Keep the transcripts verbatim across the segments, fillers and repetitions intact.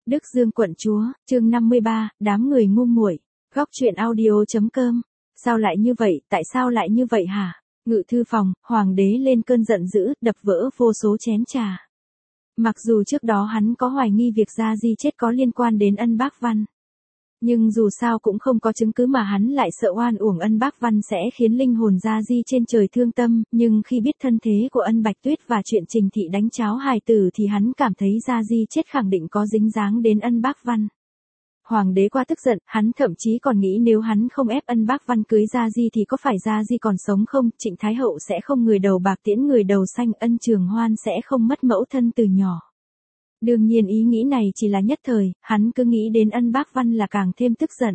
Đức Dương quận chúa, chương năm mươi ba, đám người ngu muội. Góc truyện audio.com. Sao lại như vậy, tại sao lại như vậy hả? Ngự thư phòng, hoàng đế lên cơn giận dữ, đập vỡ vô số chén trà. Mặc dù trước đó hắn có hoài nghi việc Gia Di chết có liên quan đến Ân Bác Văn. Nhưng dù sao cũng không có chứng cứ mà hắn lại sợ oan uổng Ân Bác Văn sẽ khiến linh hồn Gia Di trên trời thương tâm, nhưng khi biết thân thế của Ân Bạch Tuyết và chuyện Trình Thị đánh cháo hài tử thì hắn cảm thấy Gia Di chết khẳng định có dính dáng đến Ân Bác Văn. Hoàng đế quá tức giận, hắn thậm chí còn nghĩ nếu hắn không ép Ân Bác Văn cưới Gia Di thì có phải Gia Di còn sống không, Trịnh Thái Hậu sẽ không người đầu bạc tiễn người đầu xanh, Ân Trường Hoan sẽ không mất mẫu thân từ nhỏ. Đương nhiên ý nghĩ này chỉ là nhất thời, hắn cứ nghĩ đến Ân Bác Văn là càng thêm tức giận.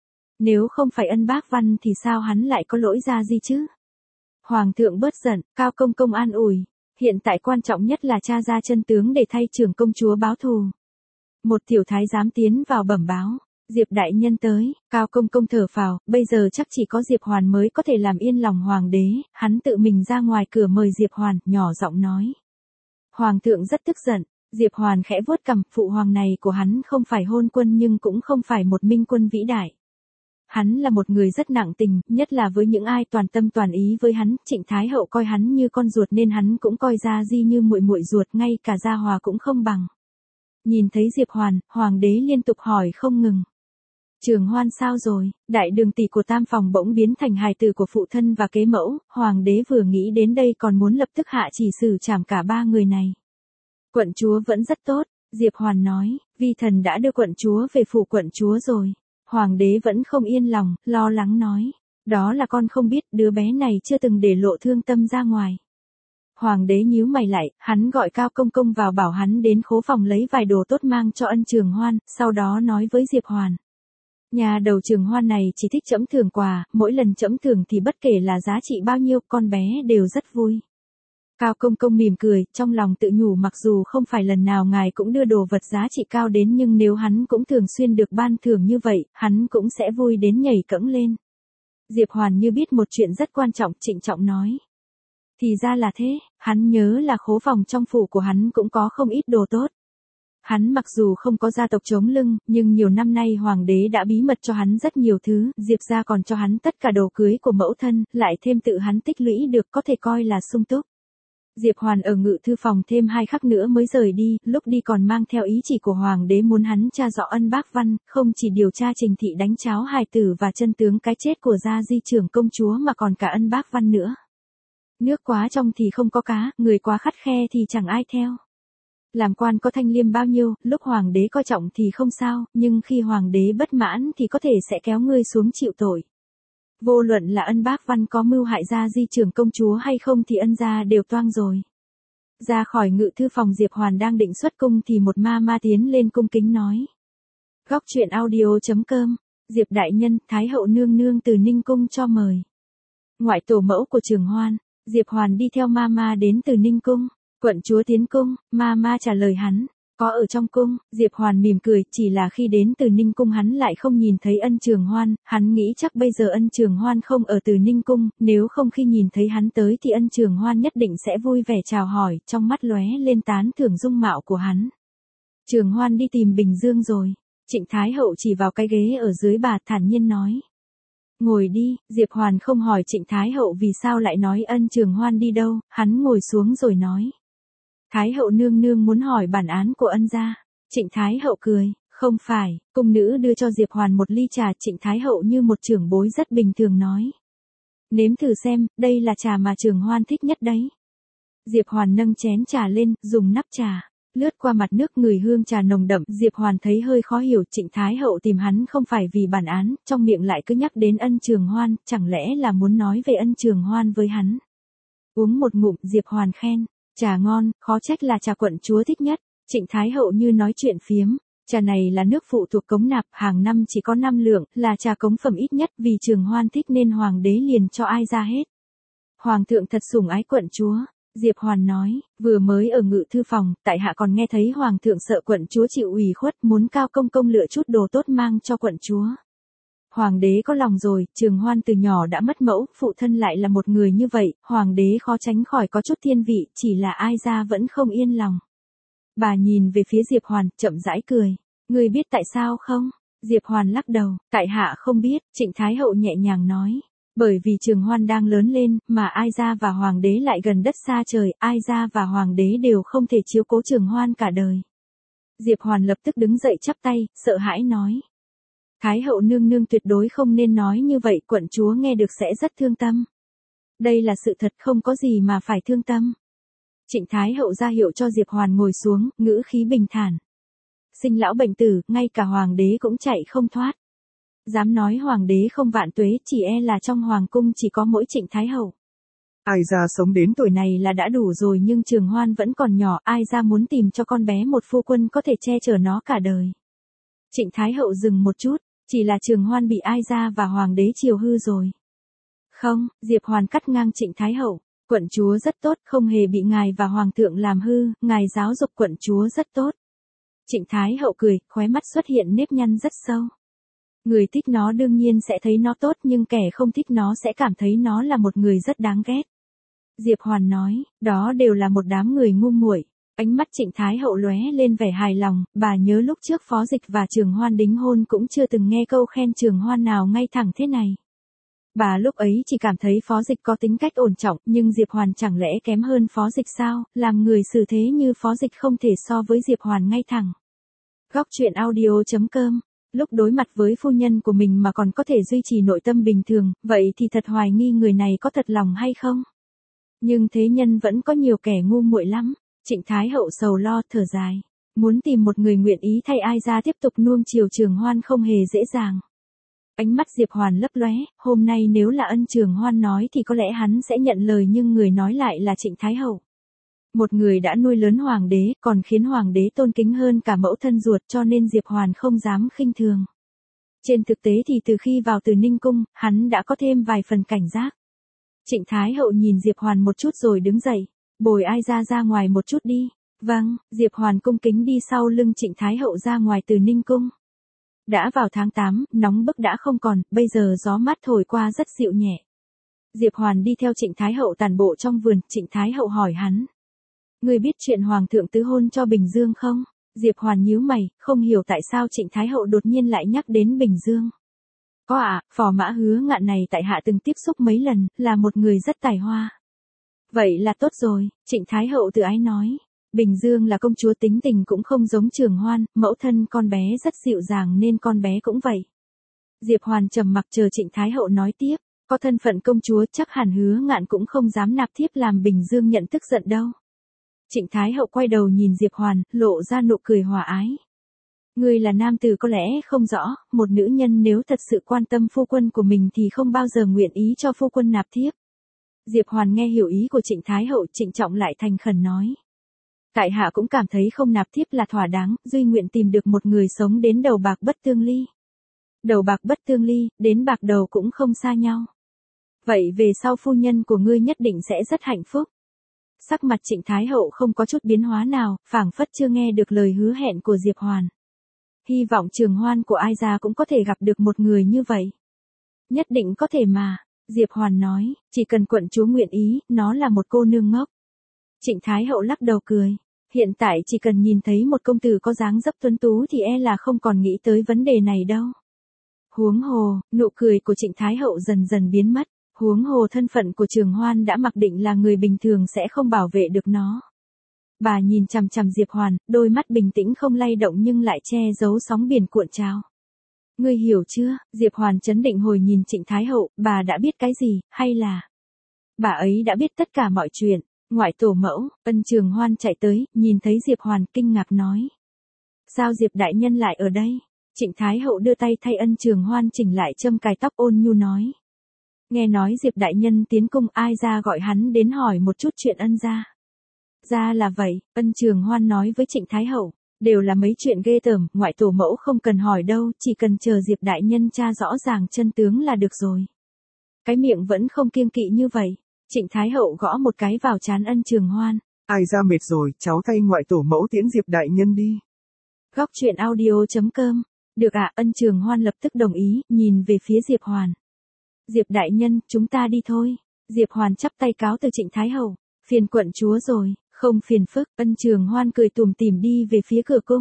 Nếu không phải Ân Bác Văn thì sao hắn lại có lỗi Gia Di chứ? Hoàng thượng bớt giận, Cao công công an ủi, hiện tại quan trọng nhất là tra ra chân tướng để thay trưởng công chúa báo thù. Một tiểu thái giám tiến vào bẩm báo, Diệp đại nhân tới, Cao công công thở phào, bây giờ chắc chỉ có Diệp Hoàn mới có thể làm yên lòng hoàng đế, hắn tự mình ra ngoài cửa mời Diệp Hoàn, nhỏ giọng nói. Hoàng thượng rất tức giận. Diệp Hoàn khẽ vuốt cằm, phụ hoàng này của hắn không phải hôn quân nhưng cũng không phải một minh quân vĩ đại. Hắn là một người rất nặng tình, nhất là với những ai toàn tâm toàn ý với hắn, Trịnh Thái Hậu coi hắn như con ruột nên hắn cũng coi Gia Di như muội muội ruột, ngay cả Gia Hòa cũng không bằng. Nhìn thấy Diệp Hoàn, hoàng đế liên tục hỏi không ngừng. Trường Hoan sao rồi, đại đường tỷ của tam phòng bỗng biến thành hài tử của phụ thân và kế mẫu, hoàng đế vừa nghĩ đến đây còn muốn lập tức hạ chỉ xử trảm cả ba người này. Quận chúa vẫn rất tốt, Diệp Hoàn nói, vi thần đã đưa quận chúa về phủ quận chúa rồi. Hoàng đế vẫn không yên lòng, lo lắng nói, đó là con không biết, đứa bé này chưa từng để lộ thương tâm ra ngoài. Hoàng đế nhíu mày lại, hắn gọi Cao công công vào bảo hắn đến khố phòng lấy vài đồ tốt mang cho Ân Trường Hoan, sau đó nói với Diệp Hoàn. Nhà đầu Trường Hoan này chỉ thích trẫm thưởng quà, mỗi lần trẫm thưởng thì bất kể là giá trị bao nhiêu, con bé đều rất vui. Cao công công mỉm cười, trong lòng tự nhủ mặc dù không phải lần nào ngài cũng đưa đồ vật giá trị cao đến nhưng nếu hắn cũng thường xuyên được ban thưởng như vậy, hắn cũng sẽ vui đến nhảy cẫng lên. Diệp Hoàn như biết một chuyện rất quan trọng, trịnh trọng nói. Thì ra là thế, hắn nhớ là khố phòng trong phủ của hắn cũng có không ít đồ tốt. Hắn mặc dù không có gia tộc chống lưng, nhưng nhiều năm nay hoàng đế đã bí mật cho hắn rất nhiều thứ, Diệp gia còn cho hắn tất cả đồ cưới của mẫu thân, lại thêm tự hắn tích lũy được có thể coi là sung túc. Diệp Hoàn ở ngự thư phòng thêm hai khắc nữa mới rời đi, lúc đi còn mang theo ý chỉ của hoàng đế muốn hắn tra rõ Ân Bác Văn, không chỉ điều tra Trình Thị đánh cháo hài tử và chân tướng cái chết của Gia Di trưởng công chúa mà còn cả Ân Bác Văn nữa. Nước quá trong thì không có cá, người quá khắt khe thì chẳng ai theo. Làm quan có thanh liêm bao nhiêu, lúc hoàng đế coi trọng thì không sao, nhưng khi hoàng đế bất mãn thì có thể sẽ kéo ngươi xuống chịu tội. Vô luận là Ân Bác Văn có mưu hại Gia Di trưởng công chúa hay không thì Ân gia đều toang rồi. Ra khỏi ngự thư phòng Diệp Hoàn đang định xuất cung thì một ma ma tiến lên cung kính nói. Góc truyện audio.com, Diệp đại nhân, Thái hậu nương nương từ Ninh cung cho mời. Ngoại tổ mẫu của Trường Hoan, Diệp Hoàn đi theo ma ma đến từ Ninh cung, quận chúa tiến cung, ma ma trả lời hắn. Có ở trong cung, Diệp Hoàn mỉm cười, chỉ là khi đến từ Ninh cung hắn lại không nhìn thấy Ân Trường Hoan, hắn nghĩ chắc bây giờ Ân Trường Hoan không ở từ Ninh cung, nếu không khi nhìn thấy hắn tới thì Ân Trường Hoan nhất định sẽ vui vẻ chào hỏi, trong mắt lóe lên tán thưởng dung mạo của hắn. Trường Hoan đi tìm Bình Dương rồi, Trịnh Thái Hậu chỉ vào cái ghế ở dưới bà thản nhiên nói. Ngồi đi, Diệp Hoàn không hỏi Trịnh Thái Hậu vì sao lại nói Ân Trường Hoan đi đâu, hắn ngồi xuống rồi nói. Thái hậu nương nương muốn hỏi bản án của Ân gia. Trịnh Thái Hậu cười, không phải, cung nữ đưa cho Diệp Hoàn một ly trà, Trịnh Thái Hậu như một trưởng bối rất bình thường nói. Nếm thử xem, đây là trà mà Trường Hoan thích nhất đấy. Diệp Hoàn nâng chén trà lên, dùng nắp trà, lướt qua mặt nước người hương trà nồng đậm, Diệp Hoàn thấy hơi khó hiểu, Trịnh Thái Hậu tìm hắn không phải vì bản án, trong miệng lại cứ nhắc đến Ân Trường Hoan, chẳng lẽ là muốn nói về Ân Trường Hoan với hắn. Uống một ngụm, Diệp Hoàn khen. Trà ngon, khó trách là trà quận chúa thích nhất, Trịnh Thái Hậu như nói chuyện phiếm, trà này là nước phụ thuộc cống nạp, hàng năm chỉ có năm lượng, là trà cống phẩm ít nhất, vì Trường Hoan thích nên hoàng đế liền cho ai ra hết. Hoàng thượng thật sủng ái quận chúa, Diệp Hoàn nói, vừa mới ở ngự thư phòng, tại hạ còn nghe thấy hoàng thượng sợ quận chúa chịu ủy khuất, muốn Cao công công lựa chút đồ tốt mang cho quận chúa. Hoàng đế có lòng rồi, Trường Hoan từ nhỏ đã mất mẫu, phụ thân lại là một người như vậy, hoàng đế khó tránh khỏi có chút thiên vị, chỉ là ai ra vẫn không yên lòng. Bà nhìn về phía Diệp Hoàn, chậm rãi cười. Ngươi biết tại sao không? Diệp Hoàn lắc đầu, tại hạ không biết, Trịnh Thái Hậu nhẹ nhàng nói. Bởi vì Trường Hoan đang lớn lên, mà Ai Gia và Hoàng đế lại gần đất xa trời, Ai Gia và Hoàng đế đều không thể chiếu cố Trường Hoan cả đời. Diệp Hoàn lập tức đứng dậy chắp tay, sợ hãi nói. Thái Hậu nương nương tuyệt đối không nên nói như vậy, quận chúa nghe được sẽ rất thương tâm. Đây là sự thật, không có gì mà phải thương tâm. Trịnh Thái Hậu ra hiệu cho Diệp Hoàn ngồi xuống, ngữ khí bình thản. Sinh lão bệnh tử, ngay cả Hoàng đế cũng chạy không thoát. Dám nói Hoàng đế không vạn tuế, chỉ e là trong Hoàng cung chỉ có mỗi Trịnh Thái Hậu. Ai Gia sống đến tuổi này là đã đủ rồi, nhưng Trường Hoan vẫn còn nhỏ, Ai Gia muốn tìm cho con bé một phu quân có thể che chở nó cả đời. Trịnh Thái Hậu dừng một chút, chỉ là Trường Hoan bị Ai Gia và Hoàng đế chiều hư rồi. Không, Diệp Hoàn cắt ngang Trịnh Thái Hậu, quận chúa rất tốt, không hề bị ngài và Hoàng thượng làm hư, ngài giáo dục quận chúa rất tốt. Trịnh Thái Hậu cười, khóe mắt xuất hiện nếp nhăn rất sâu. Người thích nó đương nhiên sẽ thấy nó tốt, nhưng kẻ không thích nó sẽ cảm thấy nó là một người rất đáng ghét. Diệp Hoàn nói, đó đều là một đám người ngu muội. Ánh mắt Trịnh Thái Hậu lóe lên vẻ hài lòng, bà nhớ lúc trước Phó Dịch và Trường Hoan đính hôn cũng chưa từng nghe câu khen Trường Hoan nào ngay thẳng thế này. Bà lúc ấy chỉ cảm thấy Phó Dịch có tính cách ổn trọng, nhưng Diệp Hoàn chẳng lẽ kém hơn Phó Dịch sao, làm người xử thế như Phó Dịch không thể so với Diệp Hoàn ngay thẳng. Góc truyện audio chấm com. Lúc đối mặt với phu nhân của mình mà còn có thể duy trì nội tâm bình thường, vậy thì thật hoài nghi người này có thật lòng hay không. Nhưng thế nhân vẫn có nhiều kẻ ngu muội lắm. Trịnh Thái Hậu sầu lo, thở dài. Muốn tìm một người nguyện ý thay Ai Gia tiếp tục nuông chiều Trường Hoan không hề dễ dàng. Ánh mắt Diệp Hoàn lấp lóe, hôm nay nếu là ân Trường Hoan nói thì có lẽ hắn sẽ nhận lời, nhưng người nói lại là Trịnh Thái Hậu. Một người đã nuôi lớn Hoàng đế, còn khiến Hoàng đế tôn kính hơn cả mẫu thân ruột, cho nên Diệp Hoàn không dám khinh thường. Trên thực tế thì từ khi vào Từ Ninh Cung, hắn đã có thêm vài phần cảnh giác. Trịnh Thái Hậu nhìn Diệp Hoàn một chút rồi đứng dậy, bồi Ai Gia ra ngoài một chút đi. Vâng, Diệp Hoàn cung kính đi sau lưng Trịnh Thái Hậu ra ngoài Từ Ninh Cung. Đã vào tháng tám, nóng bức đã không còn, bây giờ gió mát thổi qua rất dịu nhẹ. Diệp Hoàn đi theo Trịnh Thái Hậu tản bộ trong vườn, Trịnh Thái Hậu hỏi hắn. Ngươi biết chuyện Hoàng thượng tứ hôn cho Bình Dương không? Diệp Hoàn nhíu mày, không hiểu tại sao Trịnh Thái Hậu đột nhiên lại nhắc đến Bình Dương. Có ạ, à, phò mã Hứa Ngạn này tại hạ từng tiếp xúc mấy lần, là một người rất tài hoa. Vậy là tốt rồi, Trịnh Thái Hậu tự ái nói. Bình Dương là công chúa, tính tình cũng không giống Trường Hoan, mẫu thân con bé rất dịu dàng nên con bé cũng vậy. Diệp Hoàn trầm mặc chờ Trịnh Thái Hậu nói tiếp, có thân phận công chúa chắc hẳn Hứa Ngạn cũng không dám nạp thiếp làm Bình Dương nhận tức giận đâu. Trịnh Thái Hậu quay đầu nhìn Diệp Hoàn, lộ ra nụ cười hòa ái. Ngươi là nam tử có lẽ không rõ, một nữ nhân nếu thật sự quan tâm phu quân của mình thì không bao giờ nguyện ý cho phu quân nạp thiếp. Diệp Hoàn nghe hiểu ý của Trịnh Thái Hậu, trịnh trọng lại thành khẩn nói. Tại hạ cũng cảm thấy không nạp thiếp là thỏa đáng, duy nguyện tìm được một người sống đến đầu bạc bất tương ly. Đầu bạc bất tương ly, đến bạc đầu cũng không xa nhau. Vậy về sau phu nhân của ngươi nhất định sẽ rất hạnh phúc. Sắc mặt Trịnh Thái Hậu không có chút biến hóa nào, phảng phất chưa nghe được lời hứa hẹn của Diệp Hoàn. Hy vọng Trường Hoan của Ai Gia cũng có thể gặp được một người như vậy. Nhất định có thể mà, Diệp Hoàn nói, chỉ cần quận chúa nguyện ý, nó là một cô nương ngốc. Trịnh Thái Hậu lắc đầu cười, hiện tại chỉ cần nhìn thấy một công tử có dáng dấp tuấn tú thì e là không còn nghĩ tới vấn đề này đâu. Huống hồ, nụ cười của Trịnh Thái Hậu dần dần biến mất. Huống hồ thân phận của Trường Hoan đã mặc định là người bình thường sẽ không bảo vệ được nó. Bà nhìn chằm chằm Diệp Hoàn, đôi mắt bình tĩnh không lay động nhưng lại che giấu sóng biển cuộn trào. Ngươi hiểu chưa? Diệp Hoàn chấn định hồi nhìn Trịnh Thái Hậu, bà đã biết cái gì, hay là... Bà ấy đã biết tất cả mọi chuyện. Ngoại tổ mẫu, ân Trường Hoan chạy tới, nhìn thấy Diệp Hoàn kinh ngạc nói. Sao Diệp đại nhân lại ở đây? Trịnh Thái Hậu đưa tay thay ân Trường Hoan chỉnh lại châm cài tóc, ôn nhu nói. Nghe nói Diệp đại nhân tiến cung, Ai Gia gọi hắn đến hỏi một chút chuyện ân gia. Ra là vậy, ân Trường Hoan nói với Trịnh Thái Hậu, đều là mấy chuyện ghê tởm, ngoại tổ mẫu không cần hỏi đâu, chỉ cần chờ Diệp đại nhân tra rõ ràng chân tướng là được rồi. Cái miệng vẫn không kiêng kỵ như vậy. Trịnh Thái Hậu gõ một cái vào trán ân Trường Hoan. Ai Gia mệt rồi, cháu thay ngoại tổ mẫu tiễn Diệp đại nhân đi. Góc truyện audio chấm com. Được ạ, à, ân Trường Hoan lập tức đồng ý, nhìn về phía Diệp Hoàn. Diệp đại nhân, chúng ta đi thôi. Diệp Hoàn chắp tay cáo từ Trịnh Thái Hậu. Phiền quận chúa rồi, không phiền phức, ân Trường Hoan cười tủm tỉm đi về phía cửa cung.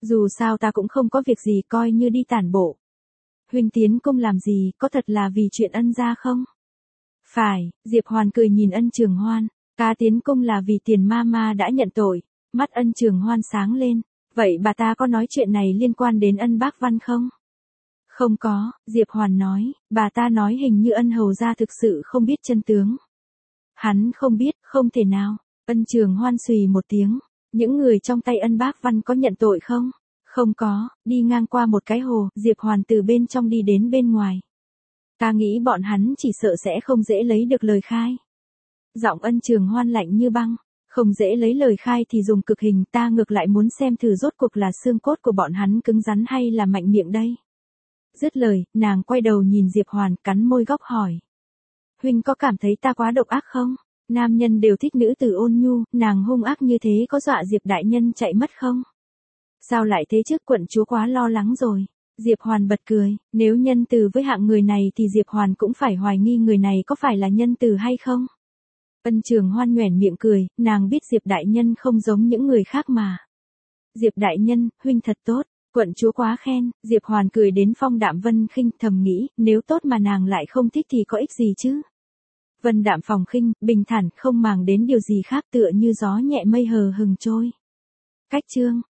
Dù sao ta cũng không có việc gì, coi như đi tản bộ. Huynh tiến cung làm gì, có thật là vì chuyện ân gia không? Phải, Diệp Hoàn cười nhìn Ân Trường Hoan, ca tiến cung là vì tiền ma ma đã nhận tội. Mắt Ân Trường Hoan sáng lên, vậy bà ta có nói chuyện này liên quan đến Ân Bác Văn không? Không có, Diệp Hoàn nói, bà ta nói hình như Ân hầu gia thực sự không biết chân tướng. Hắn không biết, không thể nào. Ân Trường Hoan xùy một tiếng, những người trong tay Ân Bác Văn có nhận tội không? Không có, đi ngang qua một cái hồ, Diệp Hoàn từ bên trong đi đến bên ngoài. Ta nghĩ bọn hắn chỉ sợ sẽ không dễ lấy được lời khai. Giọng Ân Trường Hoan lạnh như băng, không dễ lấy lời khai thì dùng cực hình, ta ngược lại muốn xem thử rốt cuộc là xương cốt của bọn hắn cứng rắn hay là mạnh miệng đây. Dứt lời, nàng quay đầu nhìn Diệp Hoàn, cắn môi góc hỏi. Huynh có cảm thấy ta quá độc ác không? Nam nhân đều thích nữ tử ôn nhu, nàng hung ác như thế có dọa Diệp đại nhân chạy mất không? Sao lại thế chứ, quận chúa quá lo lắng rồi. Diệp Hoàn bật cười, nếu nhân từ với hạng người này thì Diệp Hoàn cũng phải hoài nghi người này có phải là nhân từ hay không. Ân Trường Hoan nhoẻn miệng cười, nàng biết Diệp đại nhân không giống những người khác mà. Diệp đại nhân, huynh thật tốt, quận chúa quá khen. Diệp Hoàn cười đến phong đạm Vân Khinh, thầm nghĩ, nếu tốt mà nàng lại không thích thì có ích gì chứ. Vân đạm phòng khinh, bình thản, không màng đến điều gì khác, tựa như gió nhẹ mây hờ hừng trôi. Cách chương